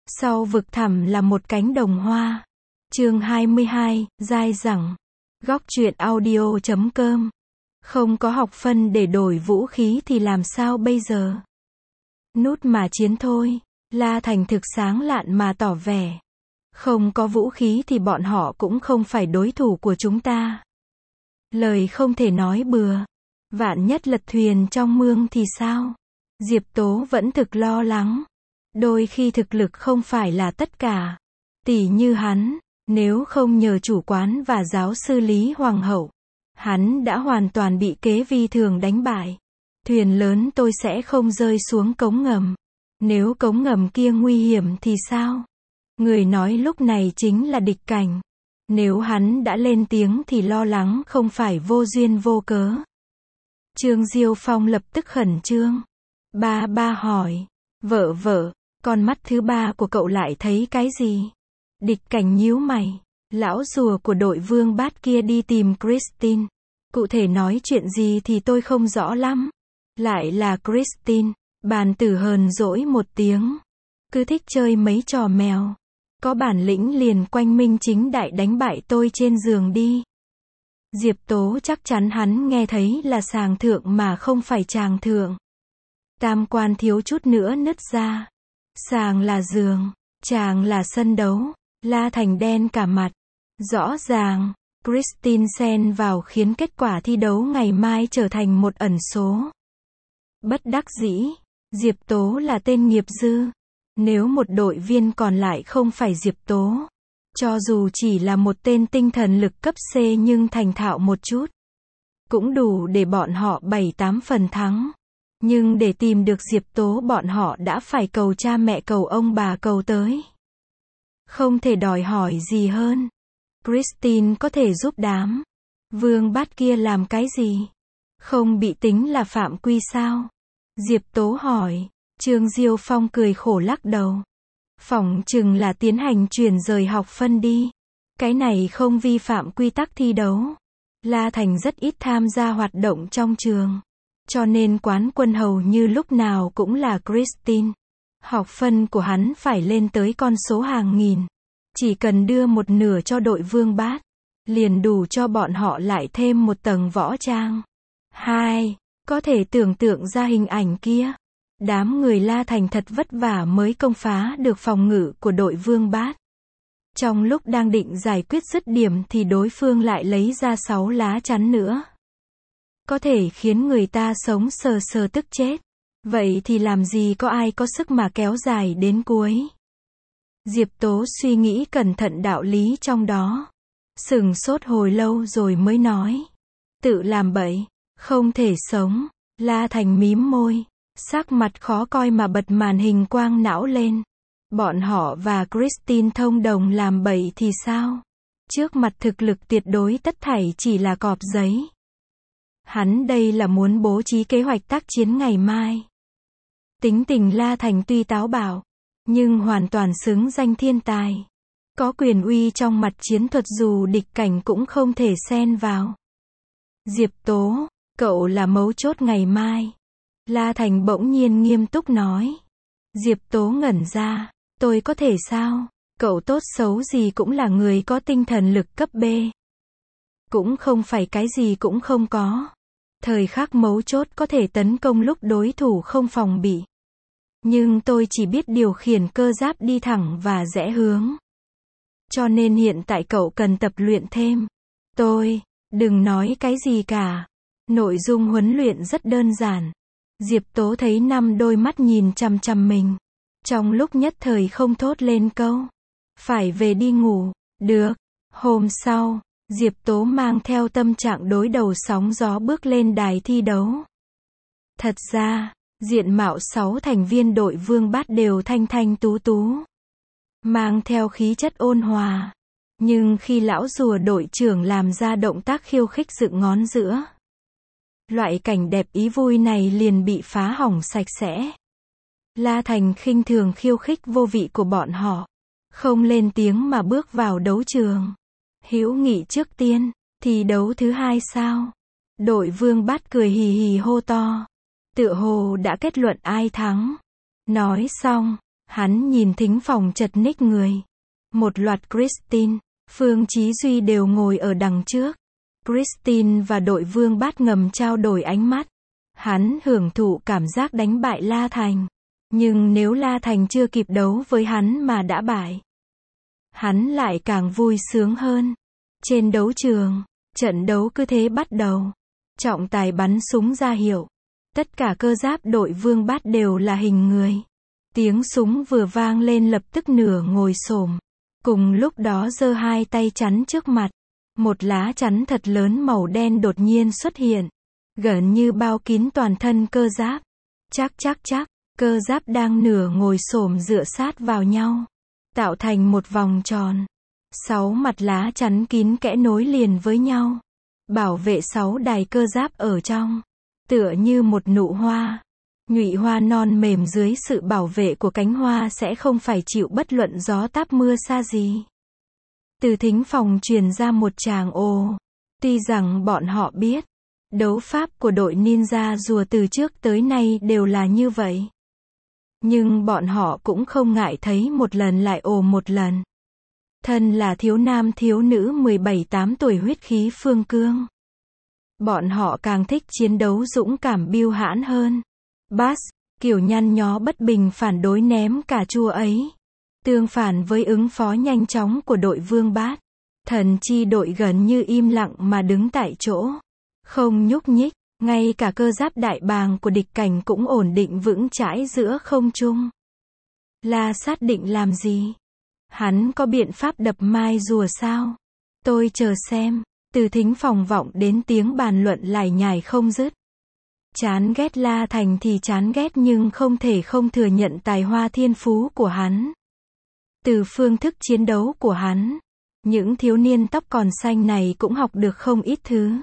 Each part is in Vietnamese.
Sau vực thẳm là một cánh đồng hoa. Chương 22, dai dẳng. Góc truyện audio.com. Không có học phân để đổi vũ khí thì làm sao bây giờ? Nút mà chiến thôi. La Thành thực sáng lạn mà tỏ vẻ. Không có vũ khí thì bọn họ cũng không phải đối thủ của chúng ta. Lời không thể nói bừa. Vạn nhất lật thuyền trong mương thì sao? Diệp Tố vẫn thực lo lắng. Đôi khi thực lực không phải là tất cả. Tỉ như hắn, nếu không nhờ chủ quán và giáo sư Lý Hoàng hậu, hắn đã hoàn toàn bị kế vi thường đánh bại. Thuyền lớn tôi sẽ không rơi xuống cống ngầm. Nếu cống ngầm kia nguy hiểm thì sao? Người nói lúc này chính là Địch Cảnh. Nếu hắn đã lên tiếng thì lo lắng không phải vô duyên vô cớ. Trương Diêu Phong lập tức khẩn trương. Ba hỏi. Vợ, con mắt thứ ba của cậu lại thấy cái gì? Địch Cảnh nhíu mày. Lão rùa của đội Vương Bát kia đi tìm Christine. Cụ thể nói chuyện gì thì tôi không rõ lắm. Lại là Christine. Bàn tử hờn dỗi một tiếng. Cứ thích chơi mấy trò mèo. Có bản lĩnh liền quanh minh chính đại đánh bại tôi trên giường đi. Diệp Tố chắc chắn hắn nghe thấy là sàng thượng mà không phải tràng thượng. Tam quan thiếu chút nữa nứt ra. Sàng là giường, tràng là sân đấu. La Thành đen cả mặt. Rõ ràng, Christine xen vào khiến kết quả thi đấu ngày mai trở thành một ẩn số. Bất đắc dĩ, Diệp Tố là tên nghiệp dư. Nếu một đội viên còn lại không phải Diệp Tố, cho dù chỉ là một tên tinh thần lực cấp C nhưng thành thạo một chút, cũng đủ để bọn họ 7-8 phần thắng. Nhưng để tìm được Diệp Tố bọn họ đã phải cầu cha mẹ cầu ông bà cầu tới. Không thể đòi hỏi gì hơn. Christine có thể giúp đám Vương Bát kia làm cái gì? Không bị tính là phạm quy sao? Diệp Tố hỏi. Trương Diêu Phong cười khổ lắc đầu. Phỏng chừng là tiến hành chuyển rời học phân đi. Cái này không vi phạm quy tắc thi đấu. La Thành rất ít tham gia hoạt động trong trường. Cho nên quán quân hầu như lúc nào cũng là Christine. Học phân của hắn phải lên tới con số hàng nghìn. Chỉ cần đưa một nửa cho đội Vương Bát, liền đủ cho bọn họ lại thêm một tầng võ trang. Có thể tưởng tượng ra hình ảnh kia. Đám người La Thành thật vất vả mới công phá được phòng ngự của đội Vương Bát. Trong lúc đang định giải quyết dứt điểm thì đối phương lại lấy ra 6 lá chắn nữa. Có thể khiến người ta sống sờ sờ tức chết. Vậy thì làm gì có ai có sức mà kéo dài đến cuối. Diệp Tố suy nghĩ cẩn thận đạo lý trong đó. Sửng sốt hồi lâu rồi mới nói. Tự làm bậy, không thể sống. La Thành mím môi. Sắc mặt khó coi mà bật màn hình quang não lên. Bọn họ và Christine thông đồng làm bậy thì sao? Trước mặt thực lực tuyệt đối tất thảy chỉ là cọp giấy. Hắn đây là muốn bố trí kế hoạch tác chiến ngày mai. Tính tình La Thành tuy táo bạo, nhưng hoàn toàn xứng danh thiên tài. Có quyền uy trong mặt chiến thuật dù Địch Cảnh cũng không thể xen vào. Diệp Tố, cậu là mấu chốt ngày mai. La Thành bỗng nhiên nghiêm túc nói. Diệp Tố ngẩn ra. Tôi có thể sao? Cậu tốt xấu gì cũng là người có tinh thần lực cấp B. Cũng không phải cái gì cũng không có. Thời khắc mấu chốt có thể tấn công lúc đối thủ không phòng bị. Nhưng tôi chỉ biết điều khiển cơ giáp đi thẳng và rẽ hướng. Cho nên hiện tại cậu cần tập luyện thêm. Đừng nói cái gì cả. Nội dung huấn luyện rất đơn giản. Diệp Tố thấy 5 đôi mắt nhìn chằm chằm mình. Trong lúc nhất thời không thốt lên câu. Phải về đi ngủ. Được. Hôm sau, Diệp Tố mang theo tâm trạng đối đầu sóng gió bước lên đài thi đấu. Thật ra, diện mạo 6 thành viên đội Vương Bát đều thanh thanh tú tú. Mang theo khí chất ôn hòa. Nhưng khi lão rùa đội trưởng làm ra động tác khiêu khích dựng ngón giữa, loại cảnh đẹp ý vui này liền bị phá hỏng sạch sẽ. La Thành khinh thường khiêu khích vô vị của bọn họ. Không lên tiếng mà bước vào đấu trường. Hữu nghị trước tiên, thi đấu thứ hai sao? Đội Vương Bát cười hì hì hô to. Tựa hồ đã kết luận ai thắng. Nói xong, Hắn nhìn thính phòng chật ních người. Một loạt Christine, Phương Chí Duy đều ngồi ở đằng trước. Christine và đội Vương Bát ngầm trao đổi ánh mắt. Hắn hưởng thụ cảm giác đánh bại La Thành. Nhưng nếu La Thành chưa kịp đấu với hắn mà đã bại, hắn lại càng vui sướng hơn. Trên đấu trường, trận đấu cứ thế bắt đầu. Trọng tài bắn súng ra hiệu. Tất cả cơ giáp đội Vương Bát đều là hình người. Tiếng súng vừa vang lên lập tức nửa ngồi xổm. Cùng lúc đó giơ hai tay chắn trước mặt. Một lá chắn thật lớn màu đen đột nhiên xuất hiện. Gần như bao kín toàn thân cơ giáp. Chắc, cơ giáp đang nửa ngồi xổm dựa sát vào nhau. Tạo thành một vòng tròn. 6 mặt lá chắn kín kẽ nối liền với nhau. Bảo vệ 6 đài cơ giáp ở trong. Tựa như một nụ hoa. Nhụy hoa non mềm dưới sự bảo vệ của cánh hoa sẽ không phải chịu bất luận gió táp mưa sa gì. Từ thính phòng truyền ra một tràng ồ. Tuy rằng bọn họ biết, đấu pháp của đội ninja rùa từ trước tới nay đều là như vậy. Nhưng bọn họ cũng không ngại thấy một lần lại ồ một lần. Thân là thiếu nam thiếu nữ 17-8 tuổi huyết khí phương cương. Bọn họ càng thích chiến đấu dũng cảm biêu hãn hơn. Bass, kiểu nhăn nhó bất bình phản đối ném cà chua ấy. Tương phản với ứng phó nhanh chóng của đội Vương Bát. Thần chi đội gần như im lặng mà đứng tại chỗ. Không nhúc nhích, ngay cả cơ giáp đại bàng của địch cảnh cũng ổn định vững chãi giữa không trung. La Sát định làm gì? Hắn có biện pháp đập mai rùa sao? Tôi chờ xem. Từ thính phòng vọng đến tiếng bàn luận lải nhải không dứt. Chán ghét La Thành thì chán ghét nhưng không thể không thừa nhận tài hoa thiên phú của hắn. Từ phương thức chiến đấu của hắn, những thiếu niên tóc còn xanh này cũng học được không ít thứ.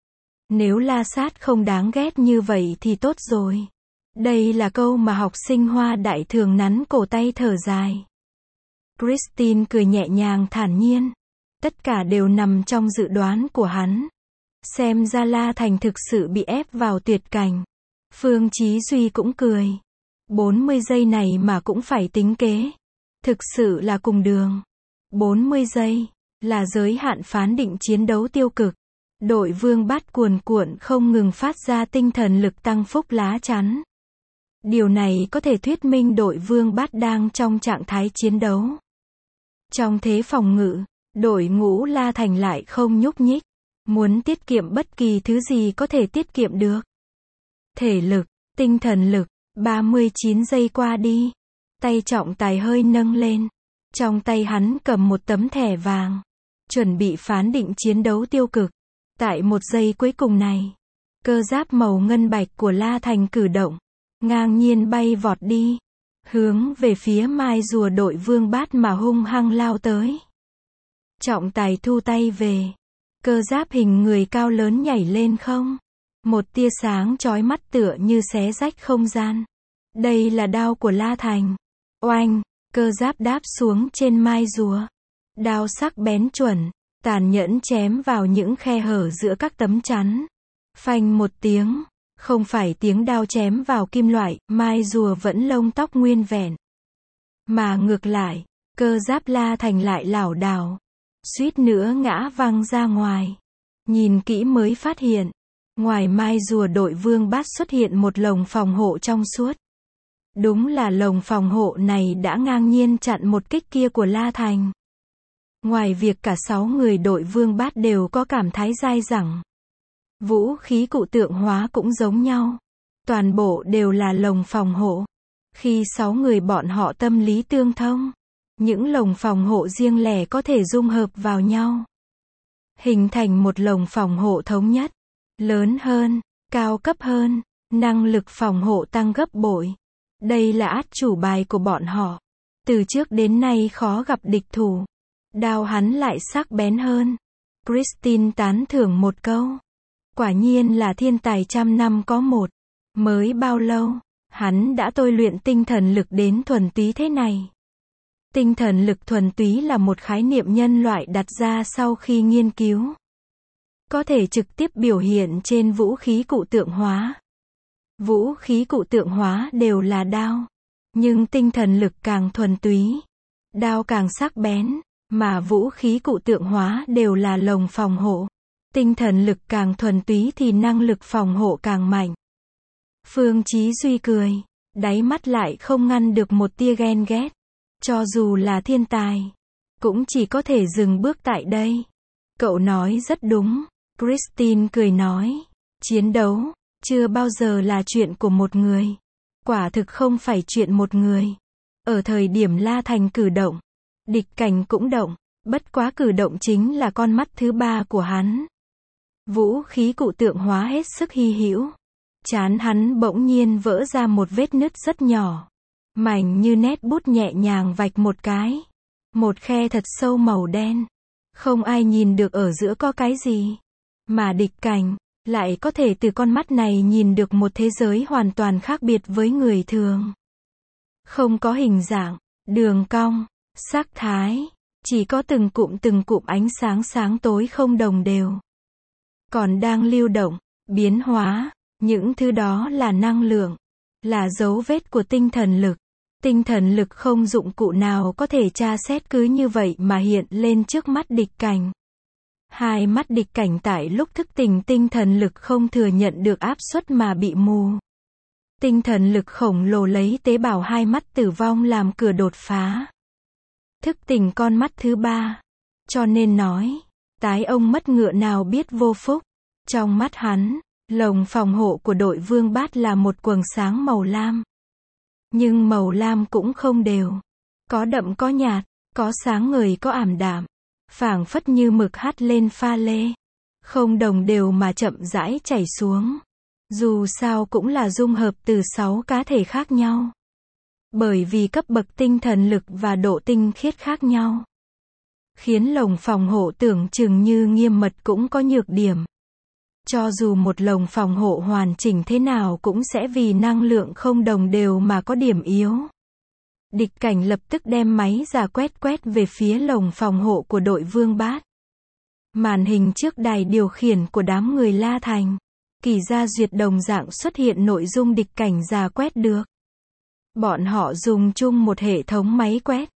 Nếu La Sát không đáng ghét như vậy thì tốt rồi. Đây là câu mà học sinh Hoa Đại thường nắn cổ tay thở dài. Christine cười nhẹ nhàng thản nhiên. Tất cả đều nằm trong dự đoán của hắn. Xem ra La Thành thực sự bị ép vào tuyệt cảnh. Phương Chí Duy cũng cười. 40 giây này mà cũng phải tính kế. Thực sự là cùng đường. 40 giây là giới hạn phán định chiến đấu tiêu cực. Đội Vương Bát cuồn cuộn không ngừng phát ra tinh thần lực tăng phúc lá chắn. Điều này có thể thuyết minh đội Vương Bát đang trong trạng thái chiến đấu. Trong thế phòng ngự, đội ngũ La Thành lại không nhúc nhích. Muốn tiết kiệm bất kỳ thứ gì có thể tiết kiệm được. Thể lực, tinh thần lực, 39 giây qua đi. Tay trọng tài hơi nâng lên. Trong tay hắn cầm một tấm thẻ vàng. Chuẩn bị phán định chiến đấu tiêu cực. Tại một giây cuối cùng này, cơ giáp màu ngân bạch của La Thành cử động. Ngang nhiên bay vọt đi. Hướng về phía mai rùa đội Vương Bát mà hung hăng lao tới. Trọng tài thu tay về. Cơ giáp hình người cao lớn nhảy lên không. Một tia sáng chói mắt tựa như xé rách không gian. Đây là đao của La Thành. Oanh, cơ giáp đáp xuống trên mai rùa. Đao sắc bén chuẩn, tàn nhẫn chém vào những khe hở giữa các tấm chắn. Phanh một tiếng, không phải tiếng đao chém vào kim loại, mai rùa vẫn lông tóc nguyên vẹn. Mà ngược lại, cơ giáp La Thành lại lảo đảo. Suýt nữa ngã văng ra ngoài. Nhìn kỹ mới phát hiện, ngoài mai rùa đội Vương Bát xuất hiện một lồng phòng hộ trong suốt. Đúng là lồng phòng hộ này đã ngang nhiên chặn một kích kia của La Thành. Ngoài việc cả 6 người đội Vương Bát đều có cảm thái dai dẳng. Vũ khí cụ tượng hóa cũng giống nhau. Toàn bộ đều là lồng phòng hộ. Khi 6 người bọn họ tâm lý tương thông, những lồng phòng hộ riêng lẻ có thể dung hợp vào nhau. Hình thành một lồng phòng hộ thống nhất. Lớn hơn, cao cấp hơn, năng lực phòng hộ tăng gấp bội. Đây là át chủ bài của bọn họ. Từ trước đến nay khó gặp địch thủ. Đao hắn lại sắc bén hơn. Christine tán thưởng một câu. Quả nhiên là thiên tài trăm năm có một. Mới bao lâu, hắn đã tôi luyện tinh thần lực đến thuần túy thế này. Tinh thần lực thuần túy là một khái niệm nhân loại đặt ra sau khi nghiên cứu. Có thể trực tiếp biểu hiện trên vũ khí cụ tượng hóa. Vũ khí cụ tượng hóa đều là đao. Nhưng tinh thần lực càng thuần túy, đao càng sắc bén, mà vũ khí cụ tượng hóa đều là lồng phòng hộ. Tinh thần lực càng thuần túy thì năng lực phòng hộ càng mạnh. Phương Chí Duy cười, đáy mắt lại không ngăn được một tia ghen ghét. Cho dù là thiên tài, cũng chỉ có thể dừng bước tại đây. Cậu nói rất đúng. Christine cười nói, chiến đấu, chưa bao giờ là chuyện của một người. Quả thực không phải chuyện một người. Ở thời điểm La Thành cử động, địch cảnh cũng động, bất quá cử động chính là con mắt thứ ba của hắn. Vũ khí cụ tượng hóa hết sức hy hữu. Trán hắn bỗng nhiên vỡ ra một vết nứt rất nhỏ. Mảnh như nét bút nhẹ nhàng vạch một cái. Một khe thật sâu màu đen. Không ai nhìn được ở giữa có cái gì. Mà địch cảnh, lại có thể từ con mắt này nhìn được một thế giới hoàn toàn khác biệt với người thường. Không có hình dạng, đường cong, sắc thái, chỉ có từng cụm ánh sáng sáng tối không đồng đều. Còn đang lưu động, biến hóa, những thứ đó là năng lượng, là dấu vết của tinh thần lực. Tinh thần lực không dụng cụ nào có thể tra xét cứ như vậy mà hiện lên trước mắt địch cảnh. Hai mắt địch cảnh tại lúc thức tỉnh tinh thần lực không thừa nhận được áp suất mà bị mù. Tinh thần lực khổng lồ lấy tế bào hai mắt tử vong làm cửa đột phá. Thức tỉnh con mắt thứ ba. Cho nên nói, tái ông mất ngựa nào biết vô phúc. Trong mắt hắn, lồng phòng hộ của đội Vương Bát là một quầng sáng màu lam. Nhưng màu lam cũng không đều. Có đậm có nhạt, có sáng ngời có ảm đạm. Phảng phất như mực hắt lên pha lê. Không đồng đều mà chậm rãi chảy xuống. Dù sao cũng là dung hợp từ 6 cá thể khác nhau. Bởi vì cấp bậc tinh thần lực và độ tinh khiết khác nhau. Khiến lồng phòng hộ tưởng chừng như nghiêm mật cũng có nhược điểm. Cho dù một lồng phòng hộ hoàn chỉnh thế nào cũng sẽ vì năng lượng không đồng đều mà có điểm yếu. Địch cảnh lập tức đem máy ra quét về phía lồng phòng hộ của đội Vương Bát. Màn hình trước đài điều khiển của đám người La Thành, Kỳ Gia Duyệt đồng dạng xuất hiện nội dung địch cảnh ra quét được. Bọn họ dùng chung một hệ thống máy quét.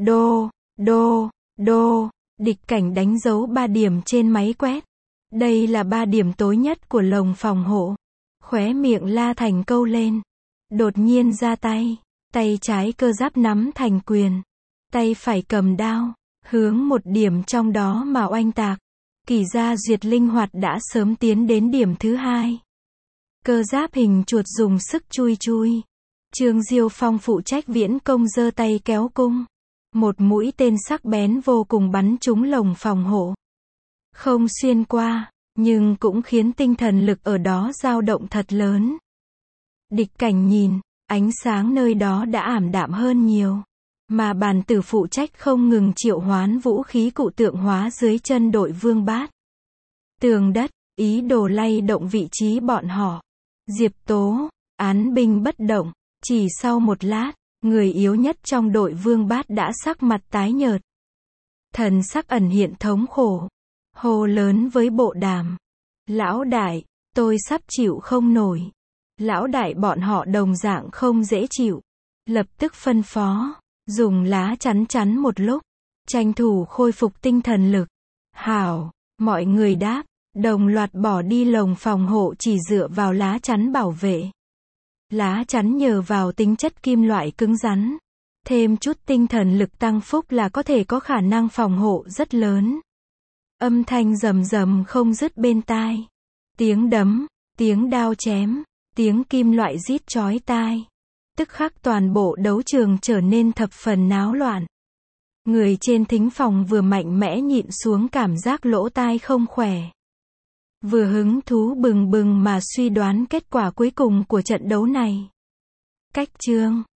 Đô, địch cảnh đánh dấu 3 điểm trên máy quét. Đây là 3 điểm tối nhất của lồng phòng hộ. Khóe miệng La Thành câu lên. Đột nhiên ra tay. Tay trái cơ giáp nắm thành quyền. Tay phải cầm đao. Hướng một điểm trong đó mà oanh tạc. Kỳ Gia Duyệt linh hoạt đã sớm tiến đến điểm thứ 2. Cơ giáp hình chuột dùng sức chui. Trương Diêu Phong phụ trách viễn công giơ tay kéo cung. Một mũi tên sắc bén vô cùng bắn trúng lồng phòng hộ. Không xuyên qua, nhưng cũng khiến tinh thần lực ở đó dao động thật lớn. Địch cảnh nhìn, ánh sáng nơi đó đã ảm đạm hơn nhiều. Mà bàn tử phụ trách không ngừng triệu hoán vũ khí cụ tượng hóa dưới chân đội Vương Bát. Tường đất, ý đồ lay động vị trí bọn họ. Diệp Tố, án binh bất động. Chỉ sau một lát, người yếu nhất trong đội Vương Bát đã sắc mặt tái nhợt. Thần sắc ẩn hiện thống khổ. Hô lớn với bộ đàm. Lão đại, tôi sắp chịu không nổi. Lão đại bọn họ đồng dạng không dễ chịu. Lập tức phân phó. Dùng lá chắn một lúc. Tranh thủ khôi phục tinh thần lực. Hảo, mọi người đáp. Đồng loạt bỏ đi lồng phòng hộ chỉ dựa vào lá chắn bảo vệ. Lá chắn nhờ vào tính chất kim loại cứng rắn. Thêm chút tinh thần lực tăng phúc là có thể có khả năng phòng hộ rất lớn. Âm thanh rầm không dứt bên tai. Tiếng đấm, tiếng đao chém, tiếng kim loại rít chói tai. Tức khắc toàn bộ đấu trường trở nên thập phần náo loạn. Người trên thính phòng vừa mạnh mẽ nhịn xuống cảm giác lỗ tai không khỏe. Vừa hứng thú bừng mà suy đoán kết quả cuối cùng của trận đấu này. Cách chương